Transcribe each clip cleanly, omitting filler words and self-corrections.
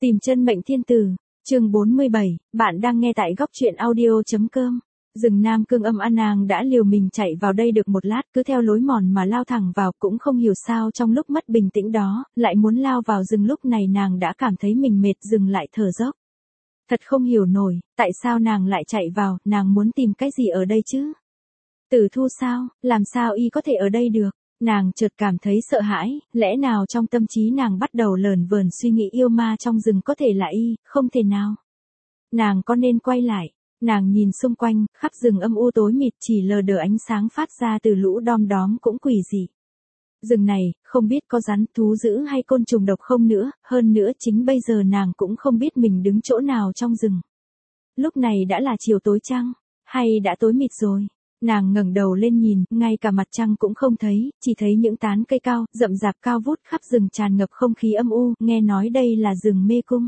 Tìm chân mệnh thiên tử, chương 47, bạn đang nghe tại góc truyện audio.com. Rừng Nam Cương âm an nàng đã liều mình chạy vào đây được một lát, cứ theo lối mòn mà lao thẳng vào, cũng không hiểu sao trong lúc mất bình tĩnh đó, lại muốn lao vào rừng. Lúc này nàng đã cảm thấy mình mệt, dừng lại thở dốc. Thật không hiểu nổi, tại sao nàng lại chạy vào, nàng muốn tìm cái gì ở đây chứ? Tử Thu sao, làm sao y có thể ở đây được? Nàng chợt cảm thấy sợ hãi, lẽ nào trong tâm trí nàng bắt đầu lờn vờn suy nghĩ yêu ma trong rừng có thể là y, không thể nào. Nàng có nên quay lại? Nàng nhìn xung quanh, khắp rừng âm u tối mịt, chỉ lờ đờ ánh sáng phát ra từ lũ đom đóm cũng quỷ dị. Rừng này, không biết có rắn, thú dữ hay côn trùng độc không nữa, hơn nữa chính bây giờ nàng cũng không biết mình đứng chỗ nào trong rừng. Lúc này đã là chiều tối chăng? Hay đã tối mịt rồi? Nàng ngẩng đầu lên nhìn, ngay cả mặt trăng cũng không thấy, chỉ thấy những tán cây cao, rậm rạp cao vút khắp rừng tràn ngập không khí âm u, nghe nói đây là rừng mê cung.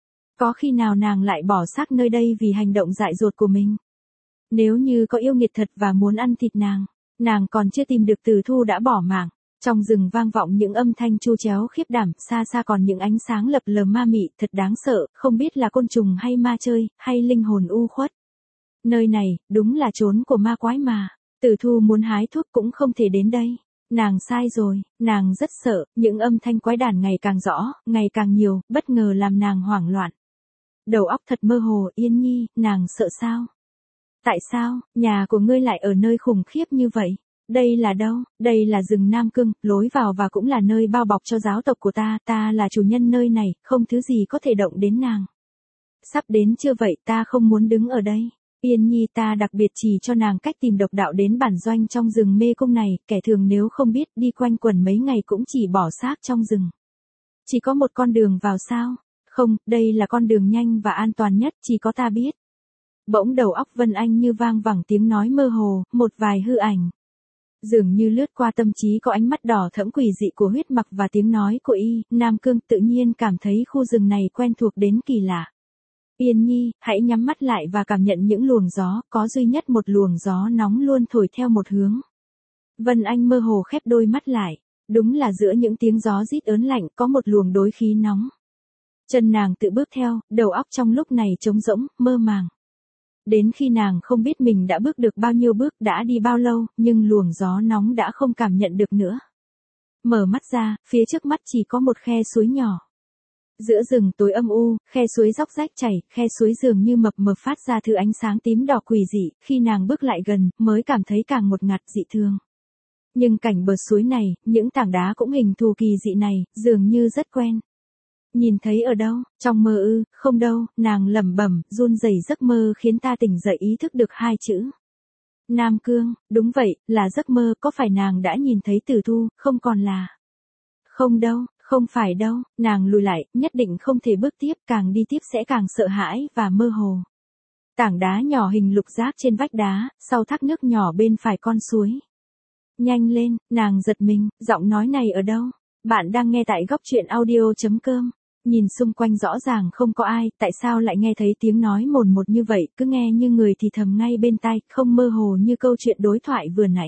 Có khi nào nàng lại bỏ xác nơi đây vì hành động dại dột của mình? Nếu như có yêu nghiệt thật và muốn ăn thịt nàng còn chưa tìm được Tử Thu đã bỏ mạng. Trong rừng vang vọng những âm thanh chu chéo khiếp đảm, xa xa còn những ánh sáng lập lờ ma mị, thật đáng sợ, không biết là côn trùng hay ma chơi, hay linh hồn u khuất. Nơi này, đúng là chốn của ma quái mà. Tử Thu muốn hái thuốc cũng không thể đến đây. Nàng sai rồi, nàng rất sợ, những âm thanh quái đản ngày càng rõ, ngày càng nhiều, bất ngờ làm nàng hoảng loạn. Đầu óc thật mơ hồ. Yên Nhi, nàng sợ sao? Tại sao, nhà của ngươi lại ở nơi khủng khiếp như vậy? Đây là đâu? Đây là rừng Nam Cương, lối vào và cũng là nơi bao bọc cho giáo tộc của ta là chủ nhân nơi này, không thứ gì có thể động đến nàng. Sắp đến chưa vậy, ta không muốn đứng ở đây. Yên Nhi, ta đặc biệt chỉ cho nàng cách tìm độc đạo đến bản doanh trong rừng mê cung này, kẻ thường nếu không biết đi quanh quẩn mấy ngày cũng chỉ bỏ xác trong rừng. Chỉ có một con đường vào sao? Không, đây là con đường nhanh và an toàn nhất, chỉ có ta biết. Bỗng đầu óc Vân Anh như vang vẳng tiếng nói mơ hồ, một vài hư ảnh. Dường như lướt qua tâm trí có ánh mắt đỏ thẫm quỷ dị của huyết mặc và tiếng nói của y, Nam Cương tự nhiên cảm thấy khu rừng này quen thuộc đến kỳ lạ. Yên Nhi, hãy nhắm mắt lại và cảm nhận những luồng gió, có duy nhất một luồng gió nóng luôn thổi theo một hướng. Vân Anh mơ hồ khép đôi mắt lại, đúng là giữa những tiếng gió rít ớn lạnh có một luồng đối khí nóng. Chân nàng tự bước theo, đầu óc trong lúc này trống rỗng, mơ màng. Đến khi nàng không biết mình đã bước được bao nhiêu bước, đã đi bao lâu, nhưng luồng gió nóng đã không cảm nhận được nữa. Mở mắt ra, phía trước mắt chỉ có một khe suối nhỏ. Giữa rừng tối âm u, khe suối róc rách chảy, khe suối dường như mập mờ phát ra thứ ánh sáng tím đỏ quỷ dị, khi nàng bước lại gần, mới cảm thấy càng ngột ngạt dị thường. Nhưng cảnh bờ suối này, những tảng đá cũng hình thù kỳ dị này, dường như rất quen. Nhìn thấy ở đâu? Trong mơ ư? Không đâu, nàng lẩm bẩm, run rẩy. Giấc mơ khiến ta tỉnh dậy ý thức được hai chữ. Nam Cương, đúng vậy, là giấc mơ, có phải nàng đã nhìn thấy Tử Thu, không còn là... Không đâu, không phải đâu, nàng lùi lại, nhất định không thể bước tiếp, càng đi tiếp sẽ càng sợ hãi và mơ hồ. Tảng đá nhỏ hình lục giác trên vách đá, sau thác nước nhỏ bên phải con suối. Nhanh lên, nàng giật mình, giọng nói này ở đâu? Bạn đang nghe tại góc truyện audio.com. Nhìn xung quanh rõ ràng không có ai, tại sao lại nghe thấy tiếng nói mồn một như vậy, cứ nghe như người thì thầm ngay bên tai, không mơ hồ như câu chuyện đối thoại vừa nãy.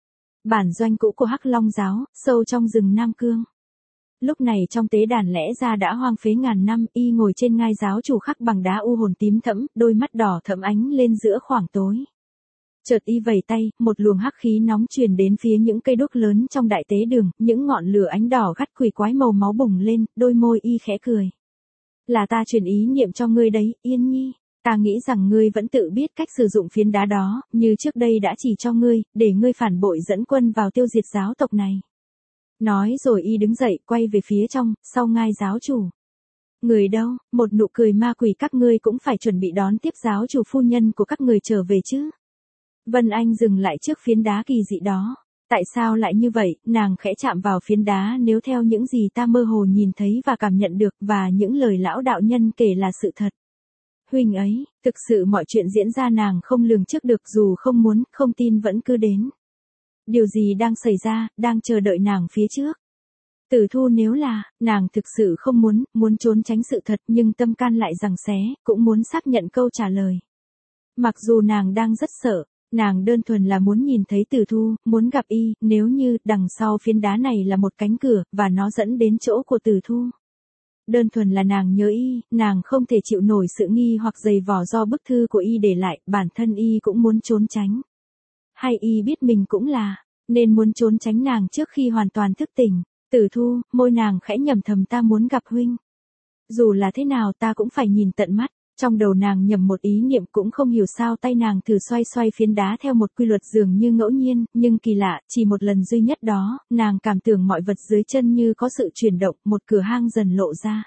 Bản doanh cũ của Hắc Long giáo, sâu trong rừng Nam Cương. Lúc này trong tế đàn lẽ ra đã hoang phế ngàn năm, y ngồi trên ngai giáo chủ khắc bằng đá u hồn tím thẫm, đôi mắt đỏ thẫm ánh lên giữa khoảng tối. Chợt y vẩy tay, một luồng hắc khí nóng truyền đến phía những cây đuốc lớn trong đại tế đường, những ngọn lửa ánh đỏ gắt quỷ quái màu máu bùng lên, đôi môi y khẽ cười. Là ta truyền ý niệm cho ngươi đấy, Yên Nhi. Ta nghĩ rằng ngươi vẫn tự biết cách sử dụng phiến đá đó, như trước đây đã chỉ cho ngươi, để ngươi phản bội dẫn quân vào tiêu diệt giáo tộc này. Nói rồi y đứng dậy, quay về phía trong, sau ngai giáo chủ. Người đâu, một nụ cười ma quỷ, các ngươi cũng phải chuẩn bị đón tiếp giáo chủ phu nhân của các người trở về chứ. Vân Anh dừng lại trước phiến đá kỳ dị đó. Tại sao lại như vậy? Nàng khẽ chạm vào phiến đá, nếu theo những gì ta mơ hồ nhìn thấy và cảm nhận được, và những lời lão đạo nhân kể là sự thật. Huynh ấy, thực sự mọi chuyện diễn ra nàng không lường trước được, dù không muốn, không tin vẫn cứ đến. Điều gì đang xảy ra, đang chờ đợi nàng phía trước? Tử Thu nếu là, nàng thực sự không muốn trốn tránh sự thật, nhưng tâm can lại giằng xé, cũng muốn xác nhận câu trả lời. Mặc dù nàng đang rất sợ, nàng đơn thuần là muốn nhìn thấy Tử Thu, muốn gặp y, nếu như đằng sau phiến đá này là một cánh cửa, và nó dẫn đến chỗ của Tử Thu. đơn thuần là nàng nhớ y, nàng không thể chịu nổi sự nghi hoặc dày vò do bức thư của y để lại, bản thân y cũng muốn trốn tránh. Hay y biết mình cũng là, nên muốn trốn tránh nàng trước khi hoàn toàn thức tỉnh. Tử Thu, môi nàng khẽ nhẩm thầm ta muốn gặp huynh. Dù là thế nào ta cũng phải nhìn tận mắt. Trong đầu nàng nhầm một ý niệm cũng không hiểu sao tay nàng thử xoay xoay phiến đá theo một quy luật dường như ngẫu nhiên, nhưng kỳ lạ, chỉ một lần duy nhất đó, nàng cảm tưởng mọi vật dưới chân như có sự chuyển động, một cửa hang dần lộ ra.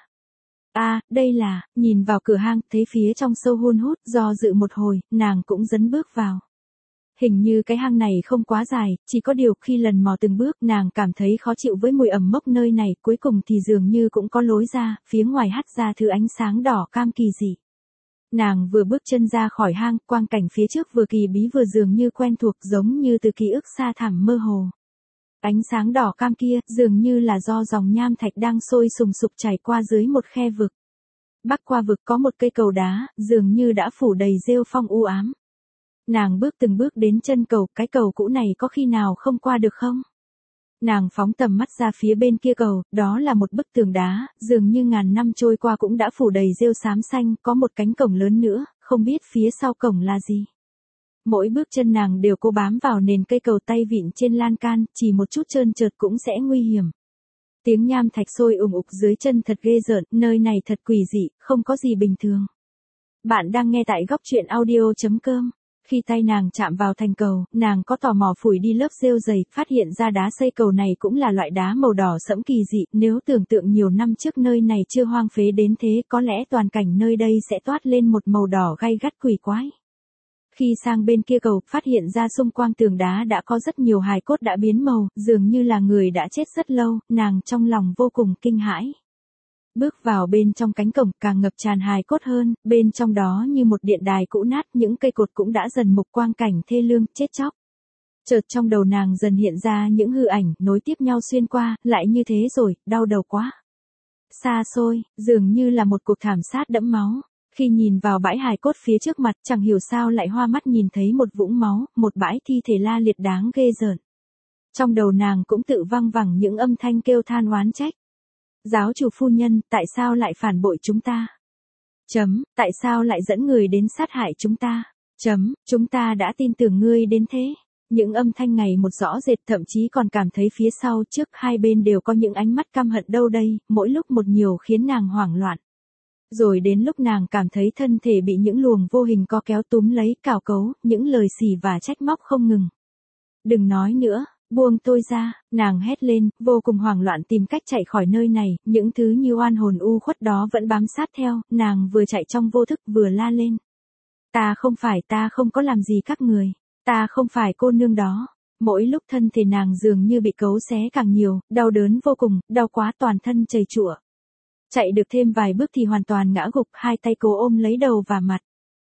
Đây là, nhìn vào cửa hang, thấy phía trong sâu hun hút, do dự một hồi, nàng cũng dấn bước vào. Hình như cái hang này không quá dài, chỉ có điều khi lần mò từng bước nàng cảm thấy khó chịu với mùi ẩm mốc nơi này, cuối cùng thì dường như cũng có lối ra, phía ngoài hắt ra thứ ánh sáng đỏ cam kỳ dị. Nàng vừa bước chân ra khỏi hang, quang cảnh phía trước vừa kỳ bí vừa dường như quen thuộc giống như từ ký ức xa thẳm mơ hồ. Ánh sáng đỏ cam kia, dường như là do dòng nham thạch đang sôi sùng sục chảy qua dưới một khe vực. Bắc qua vực có một cây cầu đá, dường như đã phủ đầy rêu phong u ám. Nàng bước từng bước đến chân cầu, cái cầu cũ này có khi nào không qua được không? Nàng phóng tầm mắt ra phía bên kia cầu, đó là một bức tường đá, dường như ngàn năm trôi qua cũng đã phủ đầy rêu xám xanh, có một cánh cổng lớn nữa, không biết phía sau cổng là gì. Mỗi bước chân nàng đều cố bám vào nền cây cầu tay vịn trên lan can, chỉ một chút trơn trượt cũng sẽ nguy hiểm. Tiếng nham thạch sôi ùng ục dưới chân thật ghê rợn, nơi này thật quỷ dị, không có gì bình thường. Bạn đang nghe tại góc truyện audio.com. Khi tay nàng chạm vào thành cầu, nàng có tò mò phủi đi lớp rêu dày, phát hiện ra đá xây cầu này cũng là loại đá màu đỏ sẫm kỳ dị, nếu tưởng tượng nhiều năm trước nơi này chưa hoang phế đến thế, có lẽ toàn cảnh nơi đây sẽ toát lên một màu đỏ gay gắt quỷ quái. Khi sang bên kia cầu, phát hiện ra xung quanh tường đá đã có rất nhiều hài cốt đã biến màu, dường như là người đã chết rất lâu, nàng trong lòng vô cùng kinh hãi. Bước vào bên trong cánh cổng càng ngập tràn hài cốt hơn, bên trong đó như một điện đài cũ nát, những cây cột cũng đã dần mục quang cảnh thê lương, chết chóc. Chợt trong đầu nàng dần hiện ra những hư ảnh, nối tiếp nhau xuyên qua, lại như thế rồi, đau đầu quá. Xa xôi, dường như là một cuộc thảm sát đẫm máu. Khi nhìn vào bãi hài cốt phía trước mặt, chẳng hiểu sao lại hoa mắt nhìn thấy một vũng máu, một bãi thi thể la liệt đáng ghê rợn. Trong đầu nàng cũng tự văng vẳng những âm thanh kêu than oán trách. Giáo chủ phu nhân, tại sao lại phản bội chúng ta? Tại sao lại dẫn người đến sát hại chúng ta? Chúng ta đã tin tưởng ngươi đến thế. Những âm thanh ngày một rõ rệt, thậm chí còn cảm thấy phía sau trước hai bên đều có những ánh mắt căm hận đâu đây, mỗi lúc một nhiều khiến nàng hoảng loạn. Rồi đến lúc nàng cảm thấy thân thể bị những luồng vô hình co kéo túm lấy, cào cấu, những lời xỉ và trách móc không ngừng. Đừng nói nữa. Buông tôi ra, nàng hét lên, vô cùng hoảng loạn tìm cách chạy khỏi nơi này, những thứ như oan hồn u khuất đó vẫn bám sát theo, nàng vừa chạy trong vô thức vừa la lên. Ta không có làm gì các người, ta không phải cô nương đó. Mỗi lúc thân thể nàng dường như bị cấu xé càng nhiều, đau đớn vô cùng, đau quá toàn thân chầy chụa. Chạy được thêm vài bước thì hoàn toàn ngã gục, hai tay cố ôm lấy đầu và mặt.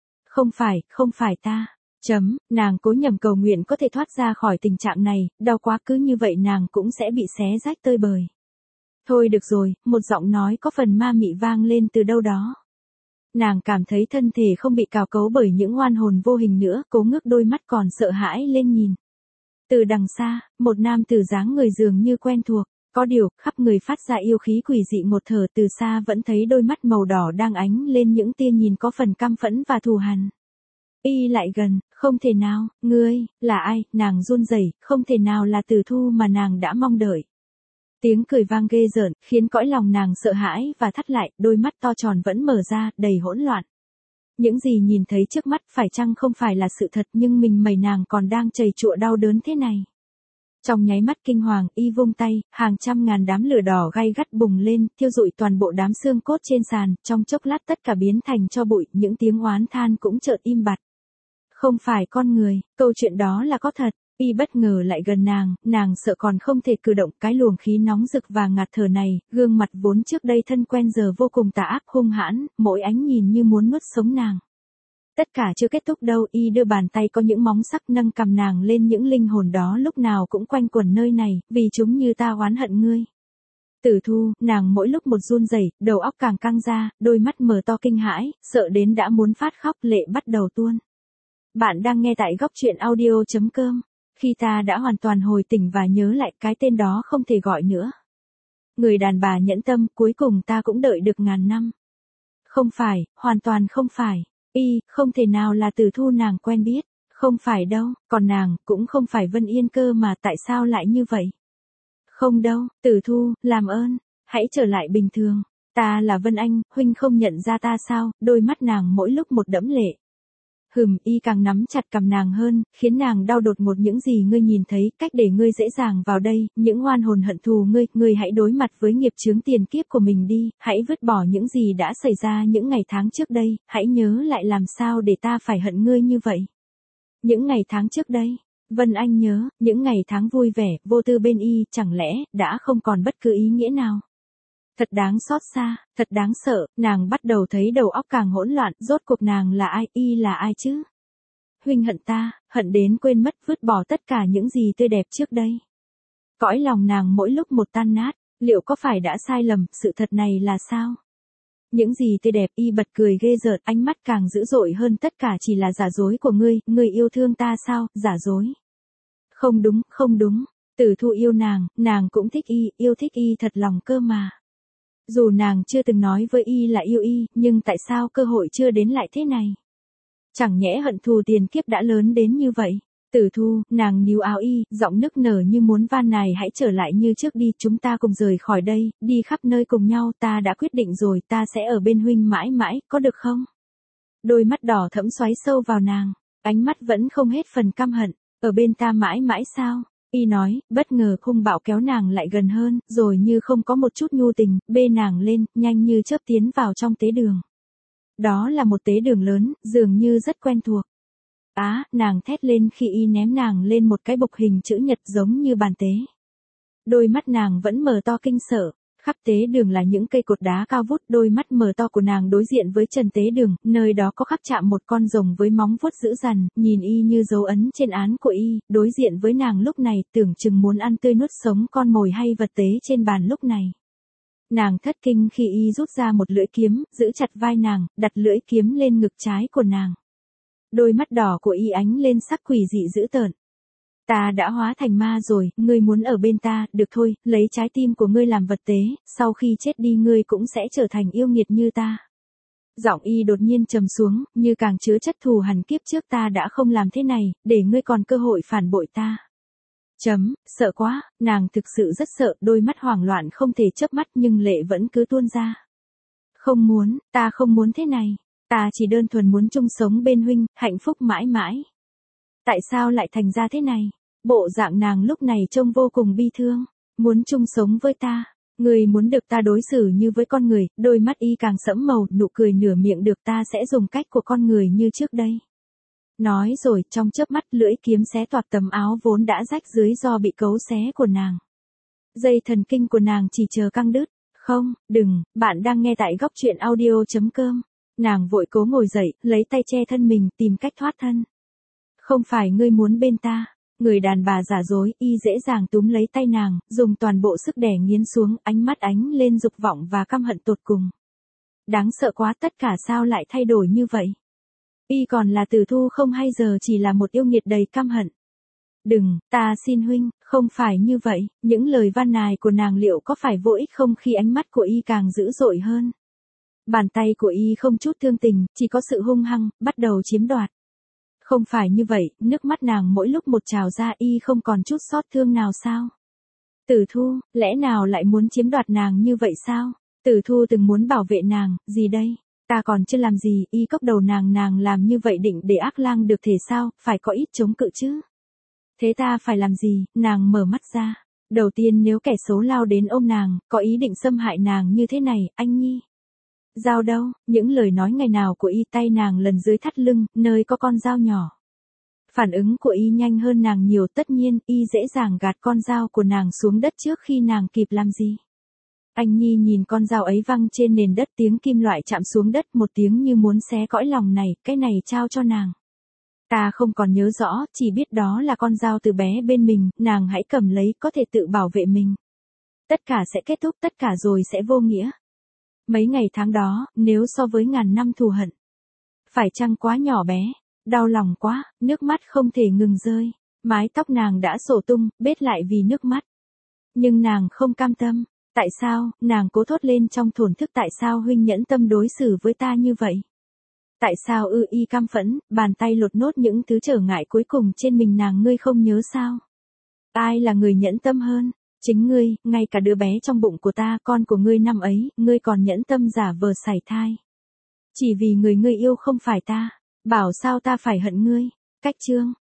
Không phải ta. Nàng cố nhầm cầu nguyện có thể thoát ra khỏi tình trạng này, đau quá cứ như vậy nàng cũng sẽ bị xé rách tơi bời. Thôi được rồi, một giọng nói có phần ma mị vang lên từ đâu đó. Nàng cảm thấy thân thể không bị cào cấu bởi những oan hồn vô hình nữa, cố ngước đôi mắt còn sợ hãi lên nhìn. Từ đằng xa, một nam tử dáng người dường như quen thuộc, có điều, khắp người phát ra yêu khí quỷ dị ngột thở, từ xa vẫn thấy đôi mắt màu đỏ đang ánh lên những tia nhìn có phần căm phẫn và thù hằn. Y lại gần, không thể nào, ngươi, là ai, nàng run rẩy, không thể nào là Tử Thu mà nàng đã mong đợi. Tiếng cười vang ghê rợn, khiến cõi lòng nàng sợ hãi và thắt lại, đôi mắt to tròn vẫn mở ra, đầy hỗn loạn. Những gì nhìn thấy trước mắt phải chăng không phải là sự thật nhưng mình mẩy nàng còn đang chầy chụa đau đớn thế này. Trong nháy mắt kinh hoàng, y vung tay, hàng trăm ngàn đám lửa đỏ gay gắt bùng lên, thiêu rụi toàn bộ đám xương cốt trên sàn, trong chốc lát tất cả biến thành tro bụi, những tiếng oán than cũng chợt im bặt. Không phải con người, câu chuyện đó là có thật. Y bất ngờ lại gần nàng sợ còn không thể cử động, cái luồng khí nóng rực và ngạt thở này, gương mặt vốn trước đây thân quen giờ vô cùng tà ác hung hãn, mỗi ánh nhìn như muốn nuốt sống nàng. Tất cả chưa kết thúc đâu, y đưa bàn tay có những móng sắc nâng cầm nàng lên, những linh hồn đó lúc nào cũng quanh quẩn nơi này, vì chúng như ta oán hận ngươi. Tử Thu, nàng mỗi lúc một run rẩy, đầu óc càng căng ra, đôi mắt mở to kinh hãi, sợ đến đã muốn phát khóc, lệ bắt đầu tuôn. Bạn đang nghe tại góc truyện audio.com. Khi ta đã hoàn toàn hồi tỉnh và nhớ lại cái tên đó không thể gọi nữa. Người đàn bà nhẫn tâm, cuối cùng ta cũng đợi được ngàn năm. Không phải, hoàn toàn không phải. Y, không thể nào là Tử Thu nàng quen biết. Không phải đâu, còn nàng, cũng không phải Vân Yên cơ mà tại sao lại như vậy? Không đâu, Tử Thu, làm ơn, hãy trở lại bình thường. Ta là Vân Anh, huynh không nhận ra ta sao? Đôi mắt nàng mỗi lúc một đẫm lệ. Y càng nắm chặt cầm nàng hơn, khiến nàng đau đột một. Những gì ngươi nhìn thấy, cách để ngươi dễ dàng vào đây, những oan hồn hận thù ngươi hãy đối mặt với nghiệp chướng tiền kiếp của mình đi, hãy vứt bỏ những gì đã xảy ra những ngày tháng trước đây, hãy nhớ lại làm sao để ta phải hận ngươi như vậy. Những ngày tháng trước đây, Vân Anh nhớ, những ngày tháng vui vẻ, vô tư bên Y, chẳng lẽ, đã không còn bất cứ ý nghĩa nào. Thật đáng xót xa, thật đáng sợ, nàng bắt đầu thấy đầu óc càng hỗn loạn, rốt cuộc nàng là ai, Y là ai chứ? Huynh hận ta, hận đến quên mất vứt bỏ tất cả những gì tươi đẹp trước đây. Cõi lòng nàng mỗi lúc một tan nát, liệu có phải đã sai lầm, sự thật này là sao? Những gì tươi đẹp, Y bật cười ghê rợn, ánh mắt càng dữ dội hơn, tất cả chỉ là giả dối của ngươi yêu thương ta sao, giả dối. Không đúng, không đúng, Tử Thu yêu nàng cũng thích Y, yêu thích Y thật lòng cơ mà. Dù nàng chưa từng nói với Y là yêu Y, nhưng tại sao cơ hội chưa đến lại thế này? Chẳng nhẽ hận thù tiền kiếp đã lớn đến như vậy? Tử Thu, nàng níu áo Y, giọng nức nở như muốn van nài hãy trở lại như trước đi, chúng ta cùng rời khỏi đây, đi khắp nơi cùng nhau, ta đã quyết định rồi, ta sẽ ở bên huynh mãi mãi, có được không? Đôi mắt đỏ thẫm xoáy sâu vào nàng, ánh mắt vẫn không hết phần căm hận, ở bên ta mãi mãi sao? Y nói, bất ngờ hung bạo kéo nàng lại gần hơn, rồi như không có một chút nhu tình, bê nàng lên, nhanh như chớp tiến vào trong tế đường. Đó là một tế đường lớn, dường như rất quen thuộc. Nàng thét lên khi Y ném nàng lên một cái bục hình chữ nhật giống như bàn tế. Đôi mắt nàng vẫn mở to kinh sợ, khắp tế đường là những cây cột đá cao vút, đôi mắt mở to của nàng đối diện với trần tế đường, nơi đó có khắc chạm một con rồng với móng vuốt dữ dằn, nhìn Y như dấu ấn trên án của Y, đối diện với nàng lúc này, tưởng chừng muốn ăn tươi nuốt sống con mồi hay vật tế trên bàn lúc này. Nàng thất kinh khi Y rút ra một lưỡi kiếm, giữ chặt vai nàng, đặt lưỡi kiếm lên ngực trái của nàng. Đôi mắt đỏ của Y ánh lên sắc quỷ dị dữ tợn. Ta đã hóa thành ma rồi, ngươi muốn ở bên ta, được thôi, lấy trái tim của ngươi làm vật tế, sau khi chết đi ngươi cũng sẽ trở thành yêu nghiệt như ta. Giọng Y đột nhiên trầm xuống, như càng chứa chất thù hằn kiếp trước ta đã không làm thế này, để ngươi còn cơ hội phản bội ta. Sợ quá, nàng thực sự rất sợ, đôi mắt hoảng loạn không thể chớp mắt nhưng lệ vẫn cứ tuôn ra. Không muốn, ta không muốn thế này, ta chỉ đơn thuần muốn chung sống bên huynh, hạnh phúc mãi mãi. Tại sao lại thành ra thế này? Bộ dạng nàng lúc này trông vô cùng bi thương. Muốn chung sống với ta. Người muốn được ta đối xử như với con người, đôi mắt Y càng sẫm màu, nụ cười nửa miệng được ta sẽ dùng cách của con người như trước đây. Nói rồi, trong chớp mắt lưỡi kiếm xé toạc tấm áo vốn đã rách dưới do bị cấu xé của nàng. Dây thần kinh của nàng chỉ chờ căng đứt. Không, đừng, bạn đang nghe tại góc truyện audio.com. Nàng vội cố ngồi dậy, lấy tay che thân mình, tìm cách thoát thân. Không phải ngươi muốn bên ta. Người đàn bà giả dối, Y dễ dàng túm lấy tay nàng, dùng toàn bộ sức đè nghiến xuống, ánh mắt ánh lên dục vọng và căm hận tột cùng. Đáng sợ quá, tất cả sao lại thay đổi như vậy? Y còn là Tử Thu không hay giờ chỉ là một yêu nghiệt đầy căm hận? Đừng, ta xin huynh, không phải như vậy, những lời van nài của nàng liệu có phải vô ích không khi ánh mắt của Y càng dữ dội hơn? Bàn tay của Y không chút thương tình, chỉ có sự hung hăng, bắt đầu chiếm đoạt. Không phải như vậy, nước mắt nàng mỗi lúc một trào ra, Y không còn chút xót thương nào sao? Tử Thu, lẽ nào lại muốn chiếm đoạt nàng như vậy sao? Tử Thu từng muốn bảo vệ nàng, gì đây? Ta còn chưa làm gì, Y cốc đầu nàng làm như vậy định để ác lang được thể sao, phải có ít chống cự chứ? Thế ta phải làm gì? Nàng mở mắt ra. Đầu tiên nếu kẻ xấu lao đến ôm nàng, có ý định xâm hại nàng như thế này, anh nhi. Dao đâu, những lời nói ngày nào của Y tay nàng lần dưới thắt lưng, nơi có con dao nhỏ. Phản ứng của Y nhanh hơn nàng nhiều, tất nhiên, Y dễ dàng gạt con dao của nàng xuống đất trước khi nàng kịp làm gì. Anh nhi nhìn con dao ấy văng trên nền đất, tiếng kim loại chạm xuống đất, một tiếng như muốn xé cõi lòng này, cái này trao cho nàng. Ta không còn nhớ rõ, chỉ biết đó là con dao từ bé bên mình, nàng hãy cầm lấy, có thể tự bảo vệ mình. Tất cả sẽ kết thúc, tất cả rồi sẽ vô nghĩa. Mấy ngày tháng đó, nếu so với ngàn năm thù hận, phải chăng quá nhỏ bé, đau lòng quá, nước mắt không thể ngừng rơi, mái tóc nàng đã xổ tung, bết lại vì nước mắt. Nhưng nàng không cam tâm, Tại sao, nàng cố thốt lên trong thổn thức, tại sao huynh nhẫn tâm đối xử với ta như vậy? Tại sao y cam phẫn, bàn tay lột nốt những thứ trở ngại cuối cùng trên mình nàng, ngươi không nhớ sao? Ai là người nhẫn tâm hơn? Chính ngươi, ngay cả đứa bé trong bụng của ta, con của ngươi năm ấy, ngươi còn nhẫn tâm giả vờ sảy thai. Chỉ vì người ngươi yêu không phải ta, bảo sao ta phải hận ngươi. Cách chương